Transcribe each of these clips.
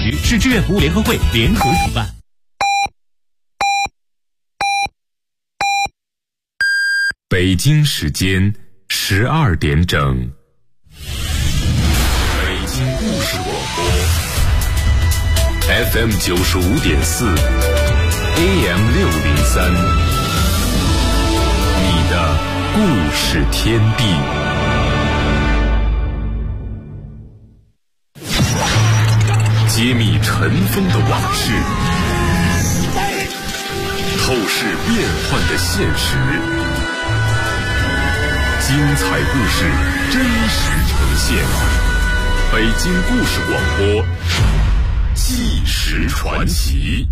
局、市志愿服务联合会联合主办。 北京时间12点整，北京故事广播 FM 95.4 AM 603，你的故事天地。揭秘尘封的往事，透视变幻的现实，精彩故事真实呈现。北京故事广播，纪实传奇。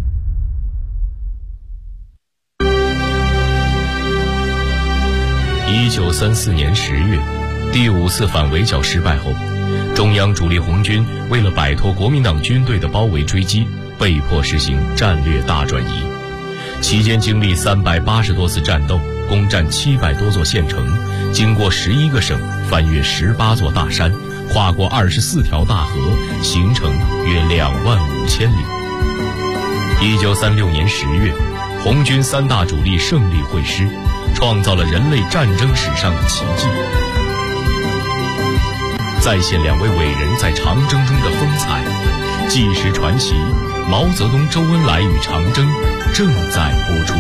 1934年10月，第5次反围剿失败后，中央主力红军为了摆脱国民党军队的包围追击，被迫实行战略大转移。期间经历380多次战斗，攻占700多座县城，经过11个省，翻越18座大山，跨过24条大河，行程约25000里。1936年10月，红军3大主力胜利会师，创造了人类战争史上的奇迹。再现2位伟人在长征中的风采，纪实传奇毛泽东、周恩来与长征正在播出。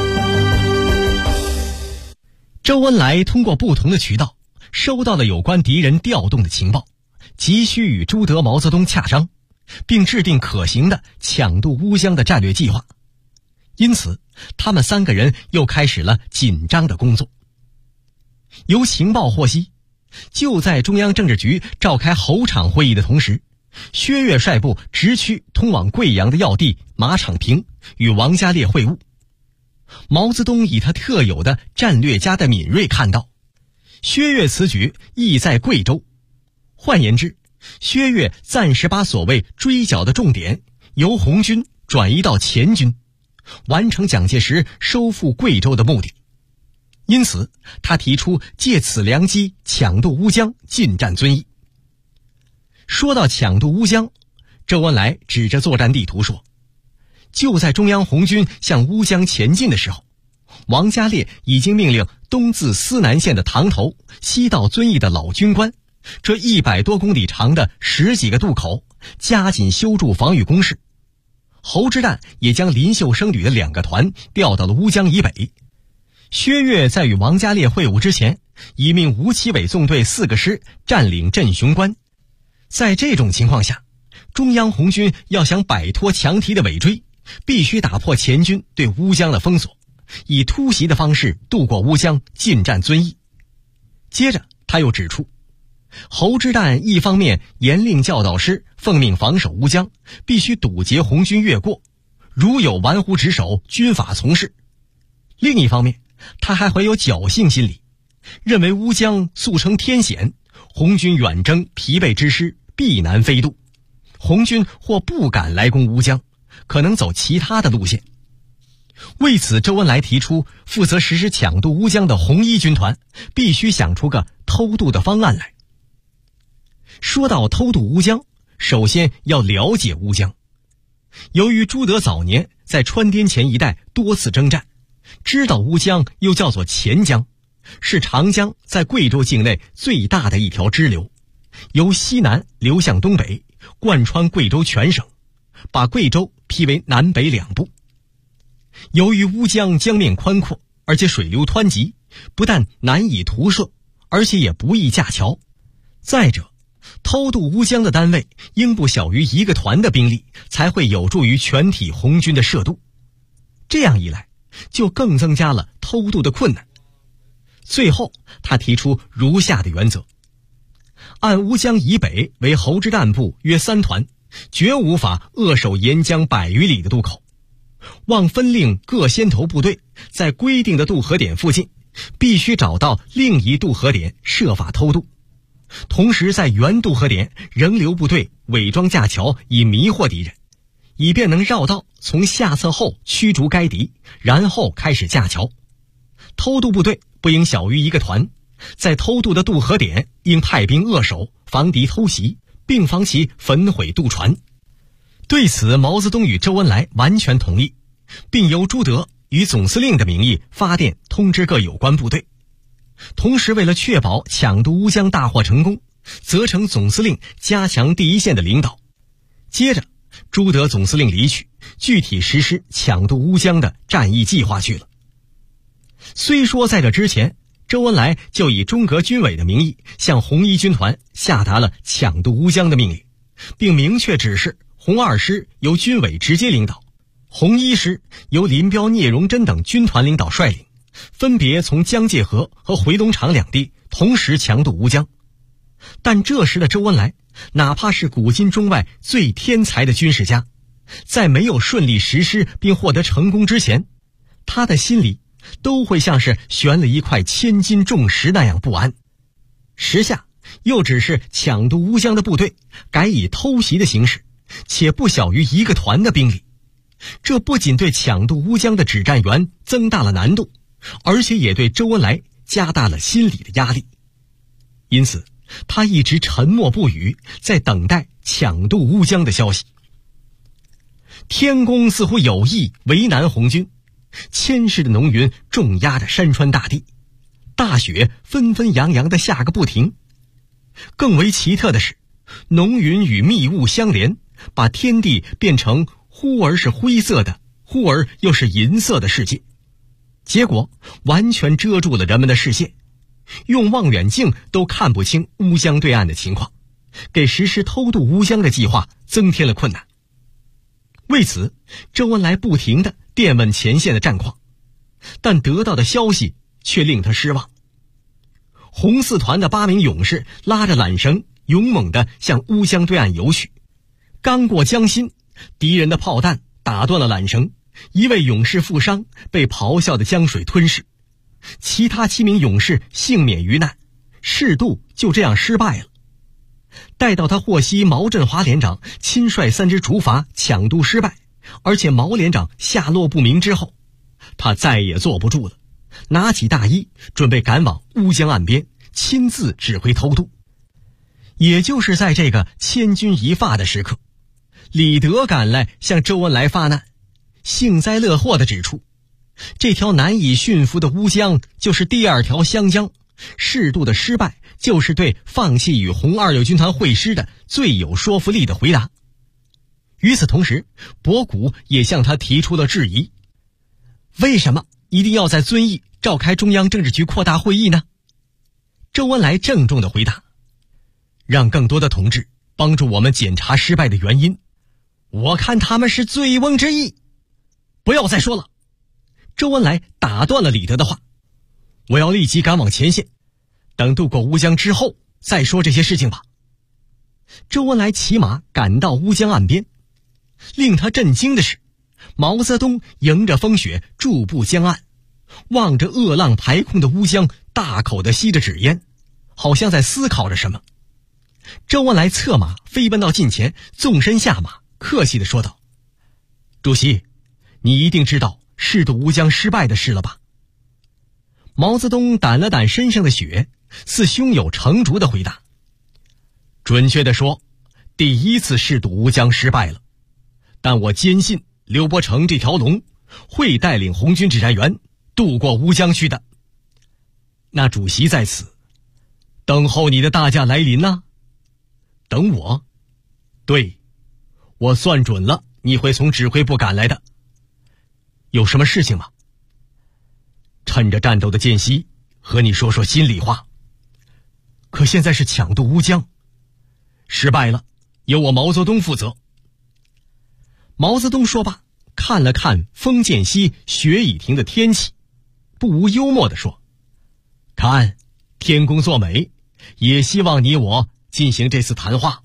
周恩来通过不同的渠道收到了有关敌人调动的情报，急需与朱德、毛泽东洽商，并制定可行的抢渡乌江的战略计划。因此他们3个人又开始了紧张的工作。由情报获悉，就在中央政治局召开候场会议的同时，薛岳率部直驱通往贵阳的要地马场坪，与王家烈会晤。毛泽东以他特有的战略家的敏锐看到，薛岳此举意在贵州。换言之，薛岳暂时把所谓追剿的重点由红军转移到黔军，完成蒋介石收复贵州的目的。因此他提出借此良机抢渡乌江，进占遵义。说到抢渡乌江，周恩来指着作战地图说，就在中央红军向乌江前进的时候，王家烈已经命令东自思南县的塘头，西到遵义的老军官，这100多公里长的10几个渡口加紧修筑防御工事。侯之旦也将林秀生旅的2个团调到了乌江以北。薛岳在与王家烈会晤之前，已命吴奇伟纵队4个师占领镇雄关。在这种情况下，中央红军要想摆脱强敌的尾追，必须打破黔军对乌江的封锁，以突袭的方式渡过乌江，进占遵义。接着他又指出，侯之旦一方面严令教导师奉命防守乌江，必须堵截红军越过，如有玩忽职守，军法从事；另一方面他还怀有侥幸心理，认为乌江素称天险，红军远征疲惫之师必难飞渡，红军或不敢来攻乌江，可能走其他的路线。为此，周恩来提出负责实施抢渡乌江的红一军团必须想出个偷渡的方案来。说到偷渡乌江，首先要了解乌江。由于朱德早年在川滇黔一带多次征战，知道乌江又叫做黔江，是长江在贵州境内最大的一条支流，由西南流向东北，贯穿贵州全省，把贵州劈为南北2部。由于乌江江面宽阔，而且水流湍急，不但难以图涉，而且也不易架桥。再者，偷渡乌江的单位应不小于1个团的兵力，才会有助于全体红军的涉渡。这样一来，就更增加了偷渡的困难。最后他提出如下的原则：按乌江以北为侯之旦部约3团，绝无法扼守沿江100余里的渡口，望分令各先头部队在规定的渡河点附近必须找到另一渡河点，设法偷渡。同时在原渡河点仍留部队伪装架桥，以迷惑敌人，以便能绕道从下策后驱逐该敌，然后开始架桥。偷渡部队不应小于1个团，在偷渡的渡河点应派兵扼守，防敌偷袭，并防其焚毁渡船。 对此，毛泽东与周恩来完全同意，并由朱德以总司令的名义发电通知各有关部队。同时，为了确保抢渡乌江大获成功，责成总司令加强第一线的领导。接着，朱德总司令离去，具体实施抢渡乌江的战役计划去了。虽说在这之前，周恩来就以中革军委的名义向红一军团下达了抢渡乌江的命令，并明确指示红2师由军委直接领导，红1师由林彪、聂荣臻等军团领导率领，分别从江界河和回龙场两地同时强渡乌江。但这时的周恩来，哪怕是古今中外最天才的军事家，在没有顺利实施并获得成功之前，他的心里都会像是悬了一块千斤重石那样不安。时下又只是抢渡乌江的部队改以偷袭的形式，且不小于1个团的兵力，这不仅对抢渡乌江的指战员增大了难度，而且也对周恩来加大了心理的压力。因此他一直沉默不语，在等待抢渡乌江的消息。天公似乎有意为难红军，千实的浓云重压着山川大地，大雪纷纷扬扬地下个不停。更为奇特的是，浓云与密雾相连，把天地变成忽而是灰色的，忽而又是银色的世界，结果完全遮住了人们的视线，用望远镜都看不清乌江对岸的情况，给实施偷渡乌江的计划增添了困难。为此，周恩来不停地电问前线的战况，但得到的消息却令他失望。红4团的8名勇士拉着缆绳，勇猛地向乌江对岸游去。刚过江心，敌人的炮弹打断了缆绳，1位勇士负伤，被咆哮的江水吞噬。其他7名勇士幸免于难，试渡就这样失败了。待到他获悉毛振华连长亲率3支竹筏抢渡失败，而且毛连长下落不明之后，他再也坐不住了，拿起大衣准备赶往乌江岸边，亲自指挥偷渡。也就是在这个千钧一发的时刻，李德赶来向周恩来发难，幸灾乐祸地指出，这条难以驯服的乌江就是第2条湘江，试渡的失败就是对放弃与红26军团会师的最有说服力的回答。与此同时，博古也向他提出了质疑，为什么一定要在遵义召开中央政治局扩大会议呢？周恩来郑重地回答，让更多的同志帮助我们检查失败的原因，我看他们是醉翁之意。不要再说了。周恩来打断了李德的话，我要立即赶往前线，等渡过乌江之后再说这些事情吧。周恩来骑马赶到乌江岸边，令他震惊的是，毛泽东迎着风雪驻步江岸，望着恶浪排空的乌江，大口地吸着纸烟，好像在思考着什么。周恩来策马飞奔到近前，纵身下马，客气地说道，主席，你一定知道试渡乌江失败的事了吧？毛泽东掸了掸身上的雪，似胸有成竹地回答，准确地说，第1次试渡乌江失败了，但我坚信刘伯承这条龙会带领红军指战员渡过乌江去的。那主席在此，等候你的大驾来临呢？等我？对，我算准了你会从指挥部赶来的。有什么事情吗？趁着战斗的间隙，和你说说心里话。可现在是抢渡乌江，失败了，由我毛泽东负责。毛泽东说罢，看了看风渐息雪已停的天气，不无幽默地说，看，天公作美，也希望你我进行这次谈话。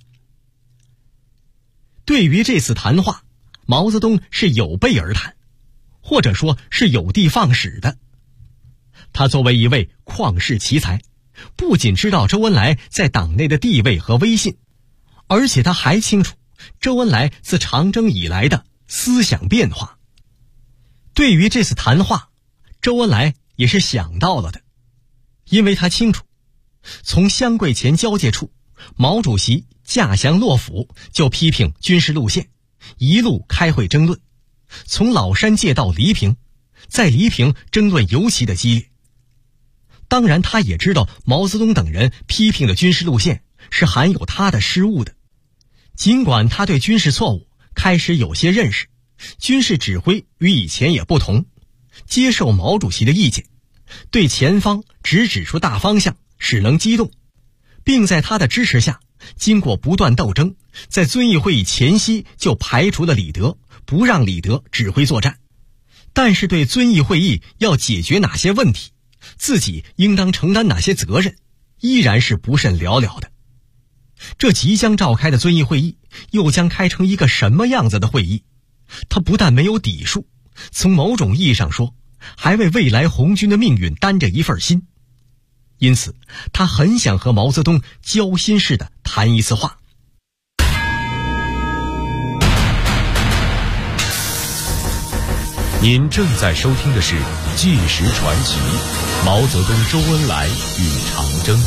对于这次谈话，毛泽东是有备而谈，或者说是有的放矢的。他作为一位旷世奇才，不仅知道周恩来在党内的地位和威信，而且他还清楚周恩来自长征以来的思想变化。对于这次谈话，周恩来也是想到了的，因为他清楚，从湘桂前交界处，毛主席驾降洛府就批评军事路线， 一路开会争论，从老山界到黎平，在黎平争论尤其的激烈。当然他也知道毛泽东等人批评的军事路线是含有他的失误的，尽管他对军事错误开始有些认识，军事指挥与以前也不同，接受毛主席的意见，对前方只指出大方向，使能机动，并在他的支持下经过不断斗争，在遵义会议前夕就排除了李德，不让李德指挥作战。但是对遵义会议要解决哪些问题，自己应当承担哪些责任，依然是不甚了了的。这即将召开的遵义会议又将开成一个什么样子的会议，他不但没有底数，从某种意义上说，还为未来红军的命运担着一份心。因此他很想和毛泽东交心似的谈一次话。 您正在收听的是《纪实传奇》，毛泽东、周恩来与长征。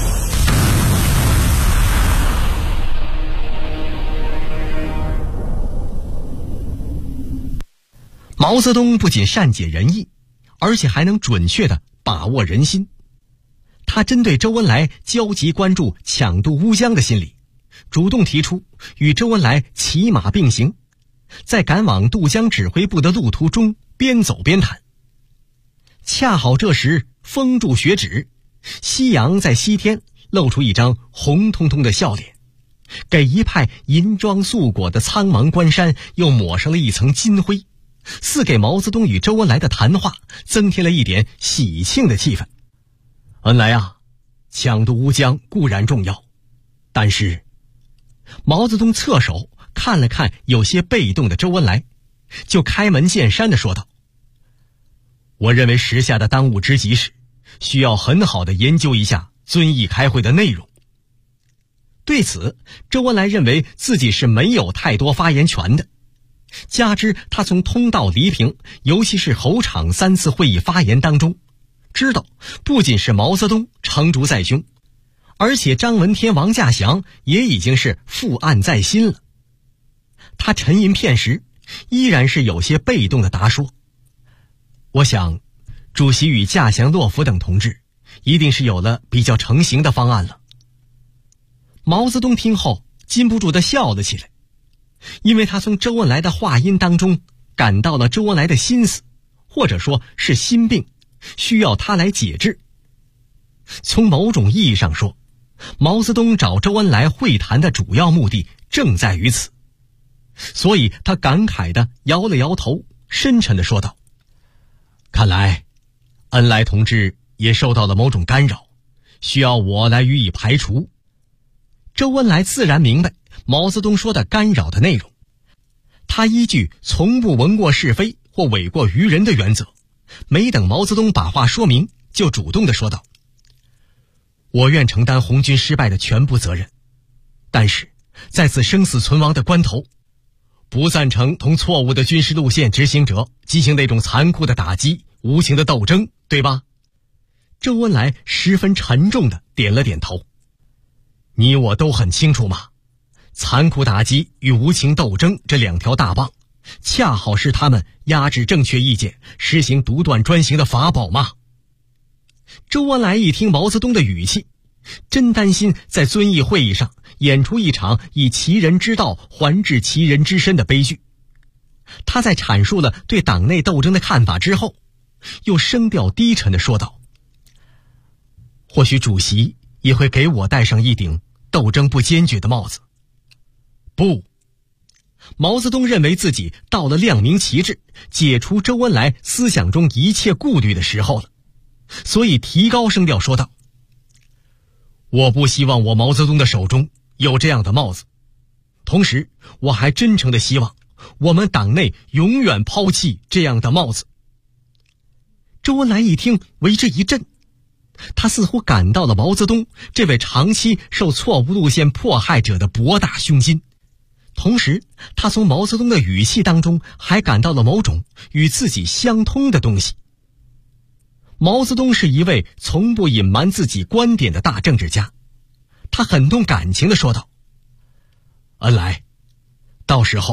毛泽东不仅善解人意，而且还能准确地把握人心。他针对周恩来焦急关注抢渡乌江的心理，主动提出与周恩来骑马并行，在赶往渡江指挥部的路途中边走边谈。恰好这时风住雪止，夕阳在西天露出一张红彤彤的笑脸，给一派银装素裹的苍茫关山又抹上了一层金灰，似给毛泽东与周恩来的谈话增添了一点喜庆的气氛。恩来啊，抢渡乌江固然重要，但是毛泽东侧手看了看有些被动的周恩来，就开门见山地说道：我认为时下的当务之急是需要很好地研究一下遵义开会的内容。对此，周恩来认为自己是没有太多发言权的，加之他从通道黎平，尤其是侯场3次会议发言当中知道，不仅是毛泽东成竹在胸，而且张闻天、王稼祥也已经是负案在心了。他沉吟片时，依然是有些被动地答说：我想主席与稼祥、洛夫等同志一定是有了比较成型的方案了。毛泽东听后禁不住地笑了起来，因为他从周恩来的话音当中感到了周恩来的心思，或者说是心病，需要他来解治。从某种意义上说，毛泽东找周恩来会谈的主要目的正在于此，所以他感慨地摇了摇头，深沉地说道：看来恩来同志也受到了某种干扰，需要我来予以排除。周恩来自然明白毛泽东说的干扰的内容，他依据从不闻过是非或诿过于人的原则，没等毛泽东把话说明，就主动地说道：我愿承担红军失败的全部责任，但是在此生死存亡的关头，不赞成同错误的军事路线执行者进行那种残酷的打击、无情的斗争，对吧？周恩来十分沉重地点了点头。你我都很清楚嘛，残酷打击与无情斗争这两条大棒，恰好是他们压制正确意见、实行独断专行的法宝嘛。周恩来一听毛泽东的语气，真担心在遵义会议上演出一场以其人之道还治其人之身的悲剧。他在阐述了对党内斗争的看法之后，又声调低沉地说道：或许主席也会给我戴上一顶斗争不坚决的帽子。不，毛泽东认为自己到了亮明旗帜、解除周恩来思想中一切顾虑的时候了，所以提高声调说道：我不希望我毛泽东的手中有这样的帽子，同时我还真诚地希望我们党内永远抛弃这样的帽子。周恩来一听为之一振，他似乎感到了毛泽东这位长期受错误路线迫害者的博大胸襟，同时他从毛泽东的语气当中还感到了某种与自己相通的东西。毛泽东是一位从不隐瞒自己观点的大政治家，他很动感情地说道：恩来，到时候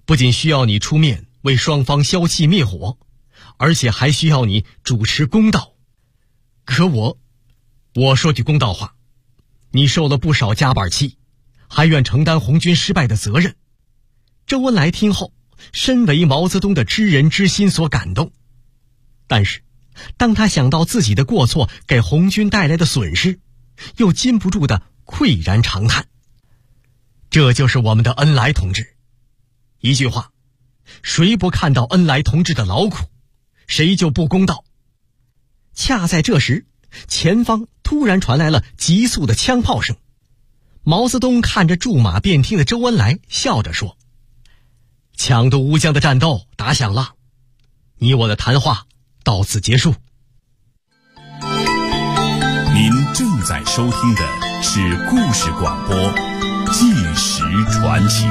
不仅需要你出面为双方消气灭火，而且还需要你主持公道。可我说句公道话，你受了不少夹板气，还愿承担红军失败的责任。周恩来听后，深为毛泽东的知人之心所感动，但是当他想到自己的过错给红军带来的损失，又禁不住的喟然长叹。这就是我们的恩来同志。一句话，谁不看到恩来同志的劳苦，谁就不公道。恰在这时，前方突然传来了急促的枪炮声。毛泽东看着驻马便听的周恩来，笑着说：抢渡乌江的战斗打响了，你我的谈话到此结束。 您正在收听的是故事广播《纪实传奇》。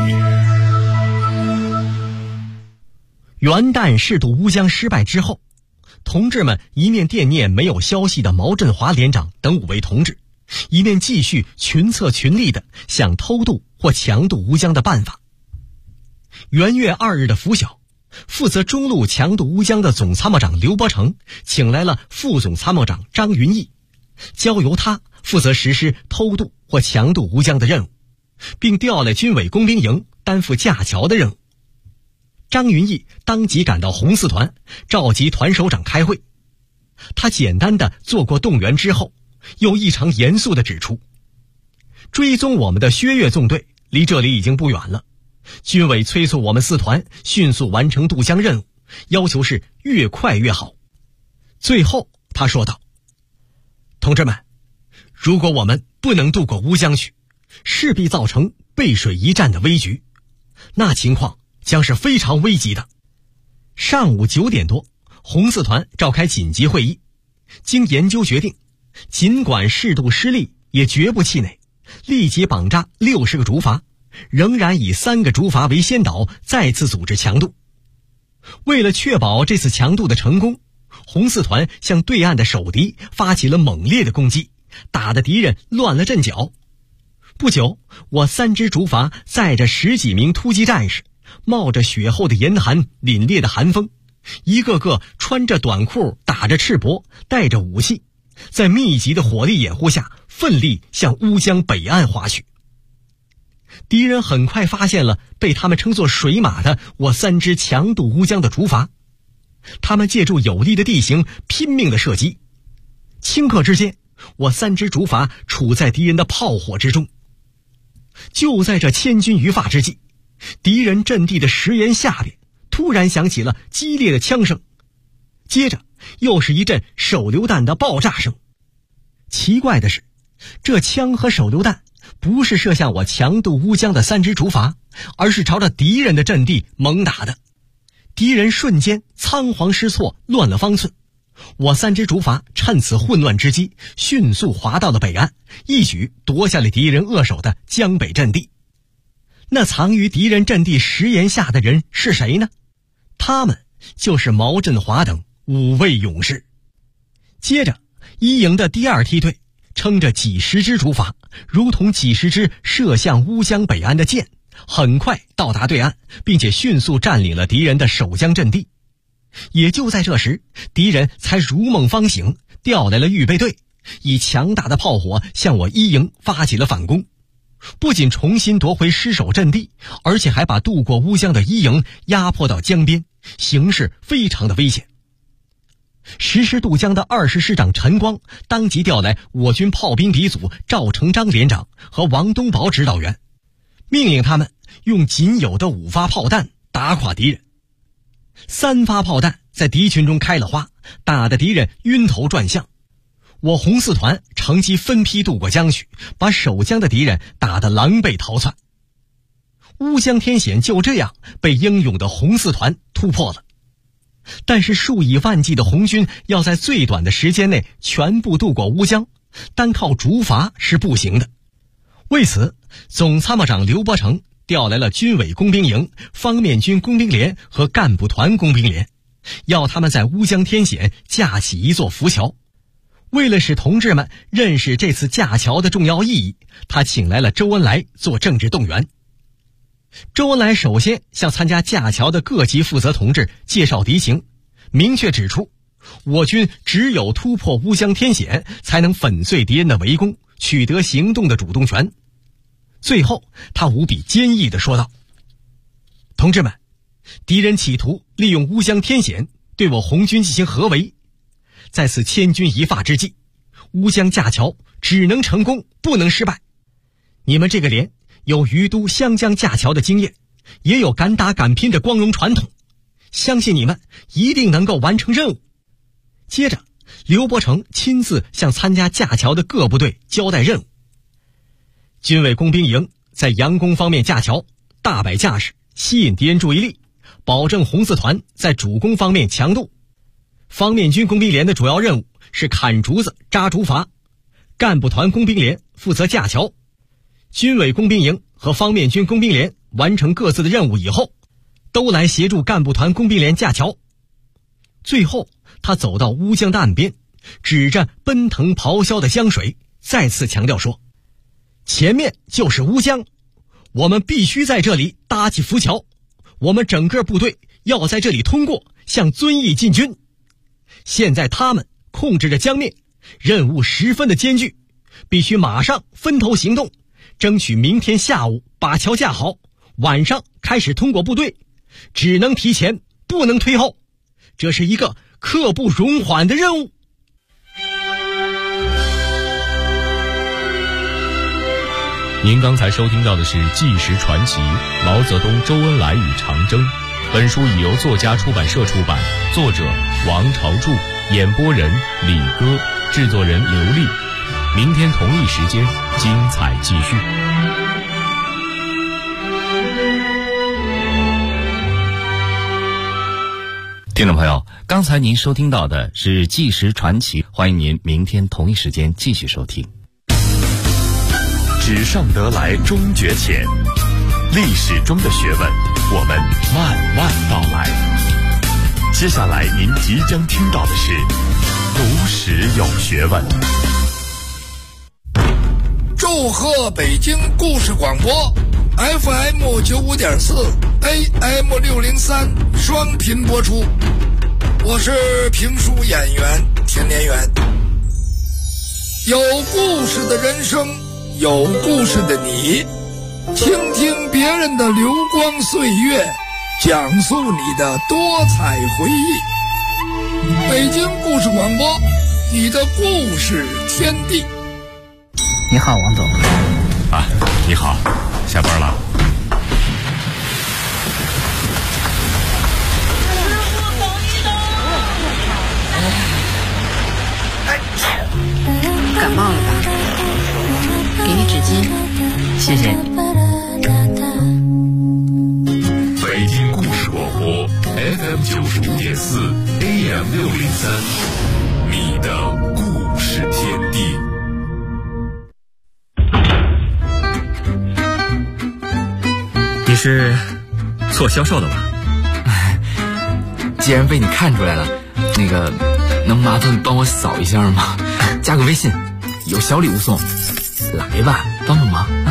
元旦试渡乌江失败之后，同志们一面惦念没有消息的毛振华连长等5位同志，一面继续群策群力地想偷渡或强渡乌江的办法。元月2日的拂晓，负责中路强渡乌江的总参谋长刘伯承请来了副总参谋长张云逸，交由他负责实施偷渡或强渡乌江的任务，并调来军委工兵营担负架桥的任务。张云逸当即赶到红四团，召集团首长开会。他简单的做过动员之后，又异常严肃地指出，追踪我们的薛岳纵队离这里已经不远了，军委催促我们四团迅速完成渡江任务，要求是越快越好。最后他说道：同志们，如果我们不能渡过乌江去，势必造成背水一战的危局，那情况将是非常危急的。上午9点多，红四团召开紧急会议，经研究决定，尽管试渡失利，也绝不气馁，立即绑扎60个竹筏，仍然以3个竹筏为先导，再次组织强渡。为了确保这次强渡的成功，红四团向对岸的守敌发起了猛烈的攻击，打得敌人乱了阵脚。不久，我3只竹筏载着10几名突击战士，冒着雪后的严寒，凛冽的寒风，一个个穿着短裤，打着赤膊，带着武器，在密集的火力掩护下奋力向乌江北岸划去。敌人很快发现了被他们称作水马的我3只强渡乌江的竹筏，他们借助有利的地形拼命的射击，顷刻之间，我3只竹筏处在敌人的炮火之中。就在这千钧一发之际，敌人阵地的石岩下边突然响起了激烈的枪声，接着又是一阵手榴弹的爆炸声。奇怪的是，这枪和手榴弹不是射向我强渡乌江的3只竹筏，而是朝着敌人的阵地猛打的。敌人瞬间仓皇失措，乱了方寸。我3只竹筏趁此混乱之机，迅速划到了北岸，一举夺下了敌人扼守的江北阵地。那藏于敌人阵地石岩下的人是谁呢？他们就是毛振华等5位勇士。接着一营的第2梯队撑着几十只竹筏，如同几十支射向乌江北岸的箭，很快到达对岸，并且迅速占领了敌人的守江阵地。也就在这时，敌人才如梦方醒，调来了预备队，以强大的炮火向我一营发起了反攻，不仅重新夺回失守阵地，而且还把渡过乌江的一营压迫到江边，形势非常的危险。实施渡江的20师长陈光当即调来我军炮兵鼻祖赵成章连长和王东宝指导员，命令他们用仅有的5发炮弹打垮敌人。3发炮弹在敌群中开了花，打得敌人晕头转向。我红四团乘机分批渡过江去，把守江的敌人打得狼狈逃窜。乌江天险就这样被英勇的红四团突破了。但是数以万计的红军要在最短的时间内全部渡过乌江，单靠竹筏是不行的。为此，总参谋长刘伯承调来了军委工兵营、方面军工兵连和干部团工兵连，要他们在乌江天险架起一座浮桥。为了使同志们认识这次架桥的重要意义，他请来了周恩来做政治动员。 周恩来首先向参加架桥的各级负责同志介绍敌情，明确指出我军只有突破乌江天险，才能粉碎敌人的围攻，取得行动的主动权。最后他无比坚毅地说道：同志们，敌人企图利用乌江天险对我红军进行合围，在此千钧一发之际，乌江架桥只能成功，不能失败。你们这个连有于都湘江架桥的经验，也有敢打敢拼的光荣传统，相信你们一定能够完成任务。接着刘伯承亲自向参加架桥的各部队交代任务。军委工兵营在佯攻方面架桥，大摆架势，吸引敌人注意力，保证红四团在主攻方面强度。方面军工兵连的主要任务是砍竹子、扎竹筏，干部团工兵连负责架桥。军委工兵营和方面军工兵连完成各自的任务以后，都来协助干部团工兵连架桥。最后他走到乌江的岸边，指着奔腾咆哮的江水，再次强调说：前面就是乌江，我们必须在这里搭起浮桥，我们整个部队要在这里通过，向遵义进军。现在他们控制着江面，任务十分的艰巨，必须马上分头行动，争取明天下午把桥架好，晚上开始通过部队，只能提前，不能推后，这是一个刻不容缓的任务。 您刚才收听到的是《纪实传奇：毛泽东、周恩来与长征》。本书已由作家出版社出版，作者王朝柱，演播人李歌，制作人刘丽。明天同一时间，精彩继续。 听众朋友，刚才您收听到的是《纪实传奇》，欢迎您明天同一时间继续收听。 纸上得来终觉浅，历史中的学问，我们慢慢道来。接下来您即将听到的是读史有学问。 祝贺北京故事广播 FM 95.4 AM 603双频播出，我是评书演员田连元。有故事的人生，有故事的你，倾听别人的流光岁月，讲述你的多彩回忆。北京故事广播，你的故事天地。 你好，王总。 啊，你好，下班了。 感冒了吧？给你纸巾，谢谢你。 北京故事广播 FM 95.4 AM 603，你的故事天地。 你是做销售的吧？ 既然被你看出来了，那个能麻烦帮我扫一下吗？加个微信，有小礼物送。来吧，帮帮忙啊！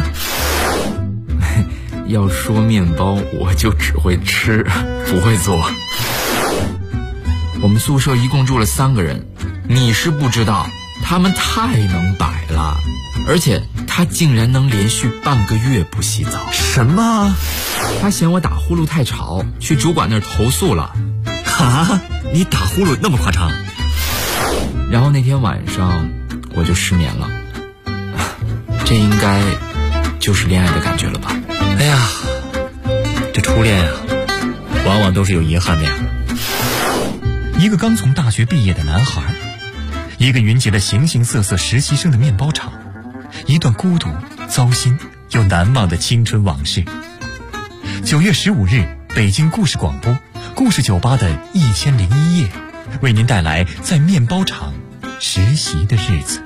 要说面包，我就只会吃，不会做。我们宿舍一共住了3个人，你是不知道，他们太能摆了，而且他竟然能连续半个月不洗澡。 什么？ 他嫌我打呼噜太吵，去主管那儿投诉了。 哈，你打呼噜那么夸张？ 然后那天晚上我就失眠了，这应该就是恋爱的感觉了吧？ 哎呀，这初恋啊，往往都是有遗憾的呀。一个刚从大学毕业的男孩，一个云集了形形色色实习生的面包厂，一段孤独、糟心又难忘的青春往事。9月15日，北京故事广播故事酒吧的1001夜，为您带来在面包厂实习的日子。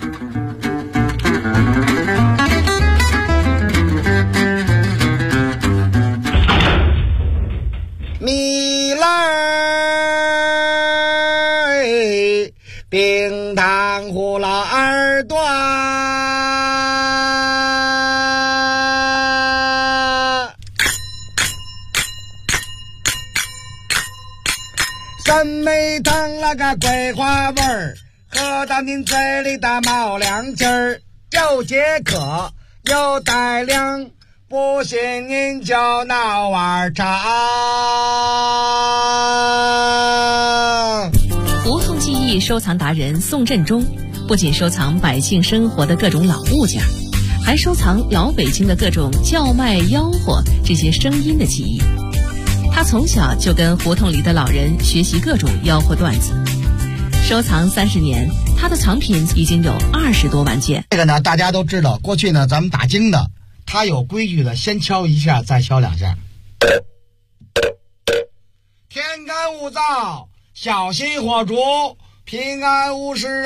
米来冰糖葫芦二段， 酸梅汤那个桂花味儿，喝到您嘴里的冒凉劲儿，又解渴又带凉，不信您就闹碗茶。 胡同记忆收藏达人宋振中不仅收藏百姓生活的各种老物件，还收藏老北京的各种叫卖吆喝这些声音的记忆。他从小就跟胡同里的老人学习各种吆喝段子，收藏30年，他的藏品已经有20多万件。 这个呢，大家都知道，过去呢咱们打更的，他有规矩的，先敲一下，再敲2下。天干物燥，小心火烛，平安无事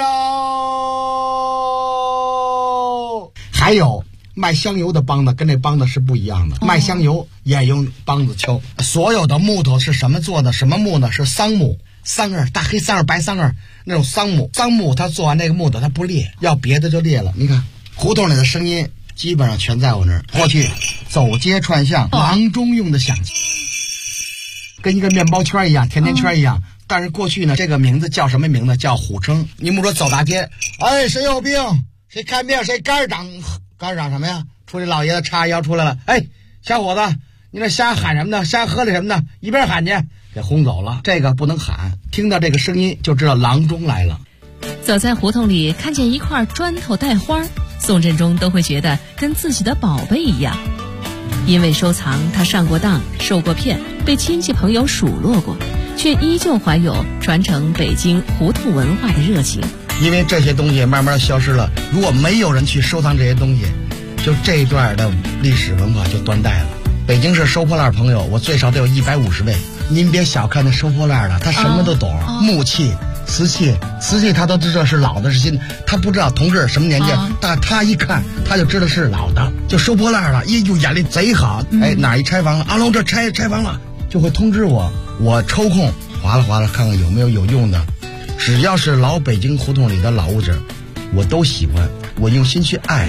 哦。还有卖香油的梆子跟这梆子是不一样的，卖香油也用梆子敲。所有的木头是什么做的？什么木呢？是桑木，桑叶，大黑桑叶、白桑叶那种桑木。桑木它做完那个木头它不裂，要别的就裂了。你看胡同里的声音基本上全在我那儿。过去走街串巷，郎中用的响器，跟一个面包圈一样，甜甜圈一样。但是过去呢，这个名字叫什么名字？叫虎称。你们说走大街，哎，谁有病？谁看病？谁肝长什么呀？出去老爷子叉腰出来了，哎，小伙子，你这瞎喊什么呢？瞎喝的什么呢？一边喊去，给轰走了。这个不能喊，听到这个声音就知道郎中来了。 走在胡同里，看见一块砖头带花，宋振中都会觉得跟自己的宝贝一样。因为收藏，他上过当，受过骗，被亲戚朋友数落过，却依旧怀有传承北京胡同文化的热情。 因为这些东西慢慢消失了，如果没有人去收藏这些东西，就这一段的历史文化就断代了。北京市收破烂朋友，我最少得有150位。您别小看那收破烂的，他什么都懂，木器、瓷器他都知道是老的是新的，他不知道同志什么年纪，但他一看他就知道是老的，就收破烂了，哟，眼力贼好。哎，哪一拆房了？阿龙这拆房了，就会通知我，我抽空划拉看看有没有用的。只要是老北京胡同里的老物件，我都喜欢，我用心去爱。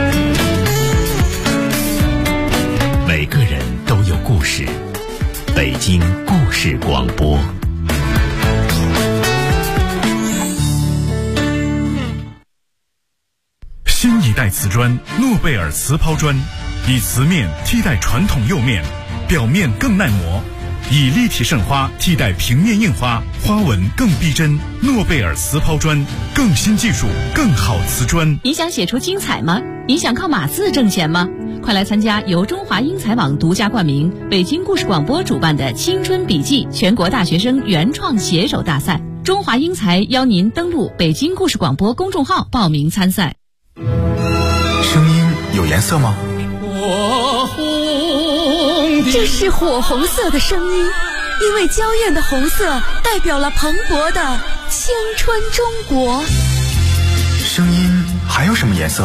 每个人都有故事，北京故事广播。新一代瓷砖诺贝尔瓷抛砖，以瓷面替代传统釉面，表面更耐磨，以立体渗花替代平面印花，花纹更逼真。诺贝尔瓷抛砖，更新技术，更好瓷砖。 你想写出精彩吗？你想靠码字挣钱吗？快来参加由中华英才网独家冠名、北京故事广播主办的青春笔记全国大学生原创写手大赛。中华英才邀您登录北京故事广播公众号报名参赛。 声音有颜色吗？ 这是火红色的声音，因为娇艳的红色代表了蓬勃的青春中国。 声音还有什么颜色？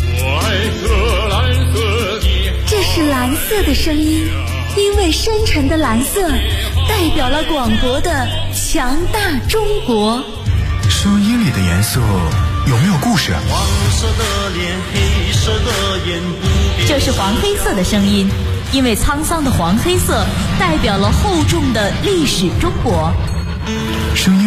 这是蓝色的声音，因为深沉的蓝色代表了广博的强大中国。 声音里的颜色有没有故事？ 黄色的脸，黑色的眼， 这是黄黑色的声音，因为沧桑的黄黑色代表了厚重的历史中国。 声音